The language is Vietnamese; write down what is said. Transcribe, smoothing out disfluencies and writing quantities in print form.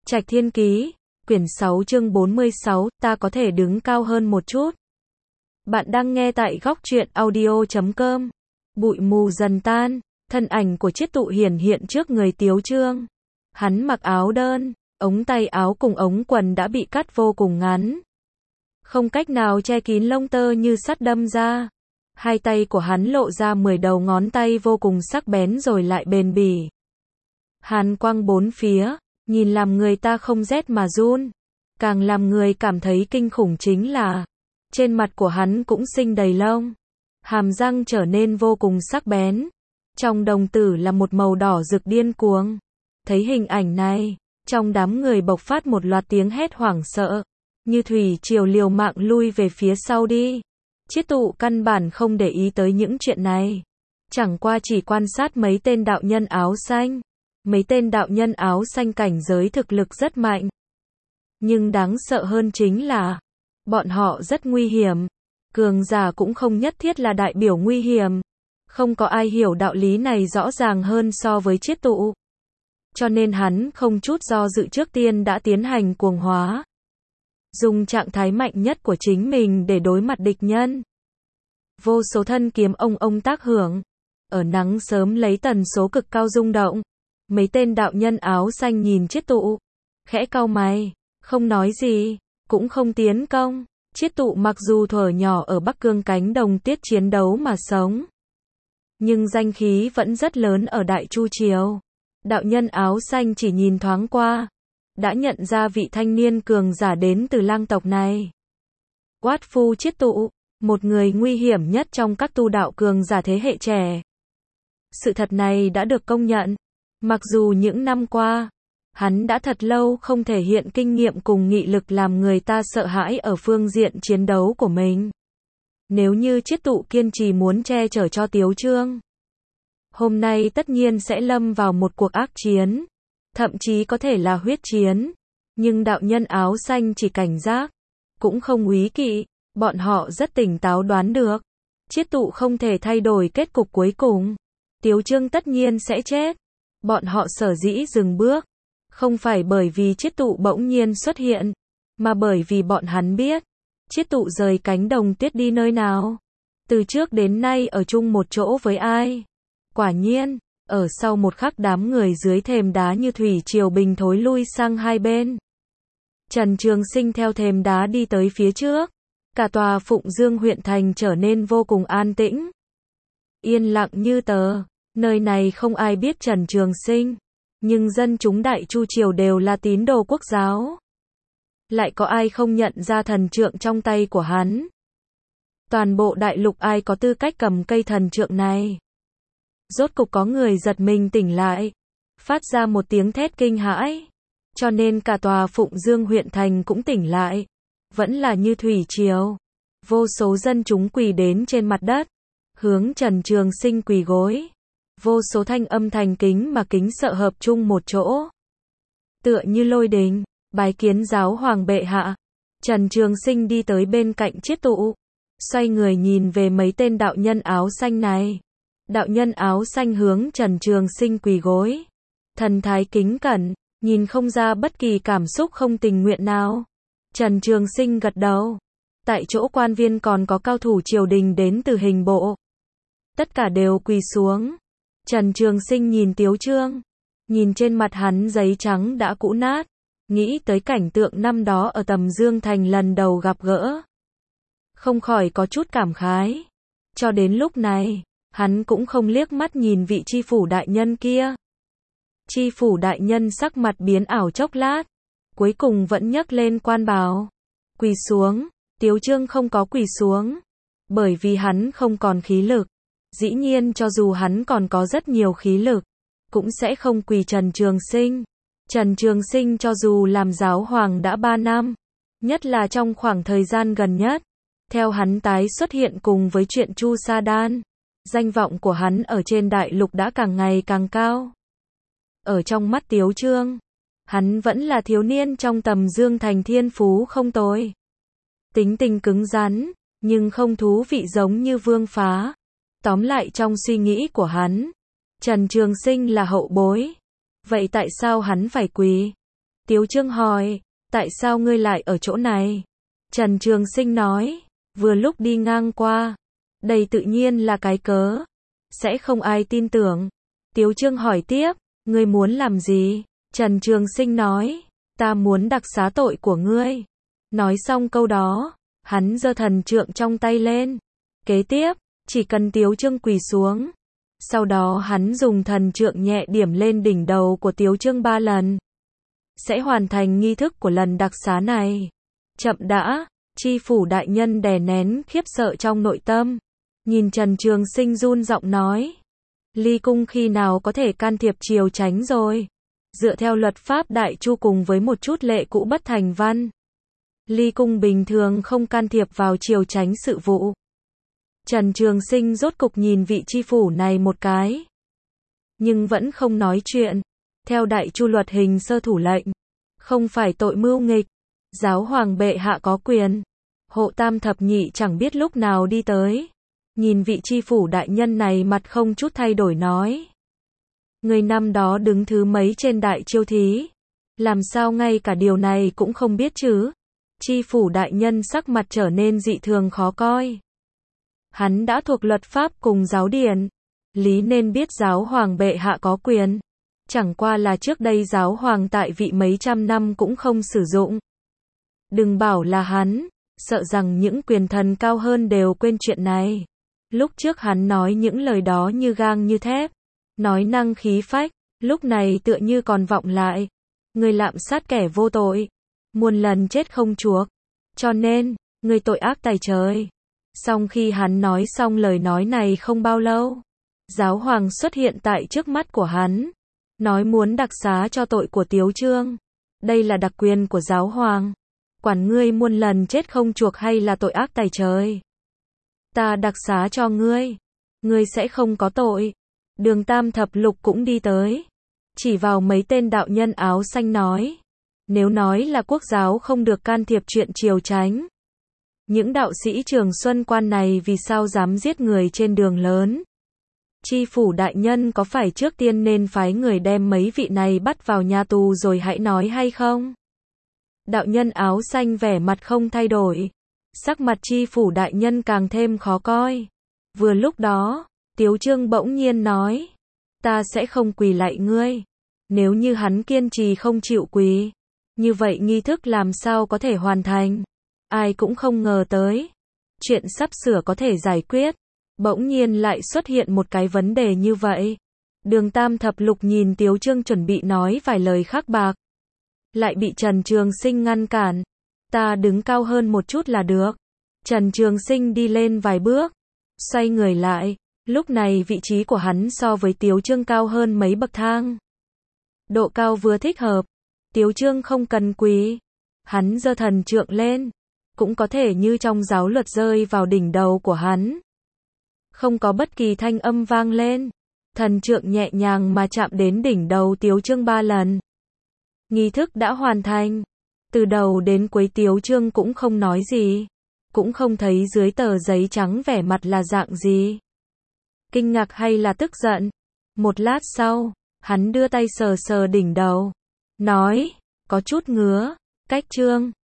Trạch Thiên Ký, quyển 6 chương 46, ta có thể đứng cao hơn một chút. Bạn đang nghe tại góc truyện audio.com. Bụi mù dần tan, thân ảnh của Chiết Tụ hiển hiện trước người Tiếu Chương. Hắn mặc áo đơn, ống tay áo cùng ống quần đã bị cắt vô cùng ngắn. Không cách nào che kín lông tơ như sắt đâm ra. Hai tay của hắn lộ ra 10 đầu ngón tay vô cùng sắc bén rồi lại bền bỉ. Hàn quang bốn phía, nhìn làm người ta không rét mà run. Càng làm người cảm thấy kinh khủng chính là trên mặt của hắn cũng sinh đầy lông. Hàm răng trở nên vô cùng sắc bén. Trong đồng tử là một màu đỏ rực điên cuồng. Thấy hình ảnh này, trong đám người bộc phát một loạt tiếng hét hoảng sợ. Như thủy triều liều mạng lui về phía sau đi. Chiết Tụ căn bản không để ý tới những chuyện này. Chẳng qua chỉ quan sát mấy tên đạo nhân áo xanh. Mấy tên đạo nhân áo xanh cảnh giới thực lực rất mạnh. Nhưng đáng sợ hơn chính là bọn họ rất nguy hiểm. Cường giả cũng không nhất thiết là đại biểu nguy hiểm. Không có ai hiểu đạo lý này rõ ràng hơn so với Chiết Tụ. Cho nên hắn không chút do dự trước tiên đã tiến hành cuồng hóa. Dùng trạng thái mạnh nhất của chính mình để đối mặt địch nhân. Vô số thân kiếm ông tác hưởng. Ở nắng sớm lấy tần số cực cao rung động. Mấy tên đạo nhân áo xanh nhìn Chiết Tụ. Khẽ cau mày. Không nói gì. Cũng không tiến công. Chiết Tụ mặc dù thuở nhỏ ở Bắc Cương cánh đồng tiết chiến đấu mà sống. Nhưng danh khí vẫn rất lớn ở Đại Chu Triều. Đạo nhân áo xanh chỉ nhìn thoáng qua. Đã nhận ra vị thanh niên cường giả đến từ lang tộc này. Quát phu Chiết Tụ. Một người nguy hiểm nhất trong các tu đạo cường giả thế hệ trẻ. Sự thật này đã được công nhận. Mặc dù những năm qua, hắn đã thật lâu không thể hiện kinh nghiệm cùng nghị lực làm người ta sợ hãi ở phương diện chiến đấu của mình. Nếu như Chiết Tụ kiên trì muốn che chở cho Tiếu Chương, hôm nay tất nhiên sẽ lâm vào một cuộc ác chiến, thậm chí có thể là huyết chiến. Nhưng đạo nhân áo xanh chỉ cảnh giác, cũng không úy kỵ, bọn họ rất tỉnh táo đoán được. Chiết Tụ không thể thay đổi kết cục cuối cùng. Tiếu Chương tất nhiên sẽ chết. Bọn họ sở dĩ dừng bước, không phải bởi vì Chiết Tụ bỗng nhiên xuất hiện, mà bởi vì bọn hắn biết, Chiết Tụ rời cánh đồng tuyết đi nơi nào. Từ trước đến nay ở chung một chỗ với ai. Quả nhiên, ở sau một khắc đám người dưới thềm đá như thủy triều bình thối lui sang hai bên. Trần Trường Sinh theo thềm đá đi tới phía trước. Cả tòa Phụng Dương huyện thành trở nên vô cùng an tĩnh. Yên lặng như tờ. Nơi này không ai biết Trần Trường Sinh. Nhưng dân chúng Đại Chu Triều đều là tín đồ quốc giáo. Lại có ai không nhận ra thần trượng trong tay của hắn. Toàn bộ đại lục ai có tư cách cầm cây thần trượng này. Rốt cục có người giật mình tỉnh lại. Phát ra một tiếng thét kinh hãi. Cho nên cả tòa Phụng Dương huyện thành cũng tỉnh lại. Vẫn là như thủy triều. Vô số dân chúng quỳ đến trên mặt đất. Hướng Trần Trường Sinh quỳ gối. Vô số thanh âm thành kính mà kính sợ hợp chung một chỗ. Tựa như lôi đình, bái kiến giáo hoàng bệ hạ. Trần Trường Sinh đi tới bên cạnh Chiết Tụ. Xoay người nhìn về mấy tên đạo nhân áo xanh này. Đạo nhân áo xanh hướng Trần Trường Sinh quỳ gối. Thần thái kính cẩn, nhìn không ra bất kỳ cảm xúc không tình nguyện nào. Trần Trường Sinh gật đầu. Tại chỗ quan viên còn có cao thủ triều đình đến từ hình bộ. Tất cả đều quỳ xuống. Trần Trường Sinh nhìn Tiếu Chương. Nhìn trên mặt hắn giấy trắng đã cũ nát. Nghĩ tới cảnh tượng năm đó ở Tầm Dương Thành lần đầu gặp gỡ. Không khỏi có chút cảm khái. Cho đến lúc này, hắn cũng không liếc mắt nhìn vị tri phủ đại nhân kia. Tri phủ đại nhân sắc mặt biến ảo chốc lát. Cuối cùng vẫn nhấc lên quan bào. Quỳ xuống. Tiếu Chương không có quỳ xuống. Bởi vì hắn không còn khí lực. Dĩ nhiên cho dù hắn còn có rất nhiều khí lực, cũng sẽ không quỳ Trần Trường Sinh. Trần Trường Sinh cho dù làm giáo hoàng đã 3 năm, nhất là trong khoảng thời gian gần nhất, theo hắn tái xuất hiện cùng với chuyện Chu Sa Đan, danh vọng của hắn ở trên đại lục đã càng ngày càng cao. Ở trong mắt Tiếu Chương, hắn vẫn là thiếu niên trong Tầm Dương Thành thiên phú không tồi. Tính tình cứng rắn, nhưng không thú vị giống như Vương Phá. Tóm lại trong suy nghĩ của hắn, Trần Trường Sinh là hậu bối. Vậy tại sao hắn phải quỳ? Tiếu Chương hỏi, tại sao ngươi lại ở chỗ này? Trần Trường Sinh nói, vừa lúc đi ngang qua. Đây tự nhiên là cái cớ. Sẽ không ai tin tưởng. Tiếu Chương hỏi tiếp, ngươi muốn làm gì? Trần Trường Sinh nói, ta muốn đặc xá tội của ngươi. Nói xong câu đó, hắn giơ thần trượng trong tay lên. Kế tiếp, chỉ cần Tiếu Chương quỳ xuống. Sau đó hắn dùng thần trượng nhẹ điểm lên đỉnh đầu của Tiếu Chương 3 lần. Sẽ hoàn thành nghi thức của lần đặc xá này. Chậm đã, Tri Phủ đại nhân đè nén khiếp sợ trong nội tâm. Nhìn Trần Trường Sinh run giọng nói. Ly Cung khi nào có thể can thiệp triều chánh rồi? Dựa theo luật pháp Đại Chu cùng với một chút lệ cũ bất thành văn. Ly Cung bình thường không can thiệp vào triều chánh sự vụ. Trần Trường Sinh rốt cục nhìn vị tri phủ này một cái. Nhưng vẫn không nói chuyện. Theo Đại Chu luật hình sơ thủ lệnh. Không phải tội mưu nghịch. Giáo hoàng bệ hạ có quyền. Hộ Tam thập nhị chẳng biết lúc nào đi tới. Nhìn vị tri phủ đại nhân này mặt không chút thay đổi nói. Người năm đó đứng thứ mấy trên đại chiêu thí. Làm sao ngay cả điều này cũng không biết chứ? Tri phủ đại nhân sắc mặt trở nên dị thường khó coi. Hắn đã thuộc luật pháp cùng giáo điển. Lý nên biết giáo hoàng bệ hạ có quyền. Chẳng qua là trước đây giáo hoàng tại vị mấy trăm năm cũng không sử dụng. Đừng bảo là hắn, sợ rằng những quyền thần cao hơn đều quên chuyện này. Lúc trước hắn nói những lời đó như gang như thép, nói năng khí phách, lúc này tựa như còn vọng lại. Người lạm sát kẻ vô tội, muôn lần chết không chuộc, cho nên, người tội ác tày trời. Song khi hắn nói xong lời nói này không bao lâu, giáo hoàng xuất hiện tại trước mắt của hắn, nói muốn đặc xá cho tội của Tiếu Chương. Đây là đặc quyền của giáo hoàng. Quản ngươi muôn lần chết không chuộc hay là tội ác tày trời. Ta đặc xá cho ngươi. Ngươi sẽ không có tội. Đường Tam thập lục cũng đi tới. Chỉ vào mấy tên đạo nhân áo xanh nói. Nếu nói là quốc giáo không được can thiệp chuyện triều chánh. Những đạo sĩ Trường Xuân Quan này vì sao dám giết người trên đường lớn? Tri phủ đại nhân có phải trước tiên nên phái người đem mấy vị này bắt vào nhà tù rồi hãy nói hay không? Đạo nhân áo xanh vẻ mặt không thay đổi. Sắc mặt tri phủ đại nhân càng thêm khó coi. Vừa lúc đó, Tiếu Chương bỗng nhiên nói. Ta sẽ không quỳ lạy ngươi. Nếu như hắn kiên trì không chịu quỳ, như vậy nghi thức làm sao có thể hoàn thành? Ai cũng không ngờ tới. Chuyện sắp sửa có thể giải quyết. Bỗng nhiên lại xuất hiện một cái vấn đề như vậy. Đường Tam thập lục nhìn Tiếu Chương chuẩn bị nói vài lời khác bạc. Lại bị Trần Trường Sinh ngăn cản. Ta đứng cao hơn một chút là được. Trần Trường Sinh đi lên vài bước. Xoay người lại. Lúc này vị trí của hắn so với Tiếu Chương cao hơn mấy bậc thang. Độ cao vừa thích hợp. Tiếu Chương không cần quỳ. Hắn giơ thần trượng lên. Cũng có thể như trong giáo luật rơi vào đỉnh đầu của hắn. Không có bất kỳ thanh âm vang lên. Thần trượng nhẹ nhàng mà chạm đến đỉnh đầu Tiếu Chương 3 lần. Nghi thức đã hoàn thành. Từ đầu đến cuối Tiếu Chương cũng không nói gì. Cũng không thấy dưới tờ giấy trắng vẻ mặt là dạng gì. Kinh ngạc hay là tức giận. Một lát sau, hắn đưa tay sờ sờ đỉnh đầu. Nói, có chút ngứa. Cách Chương,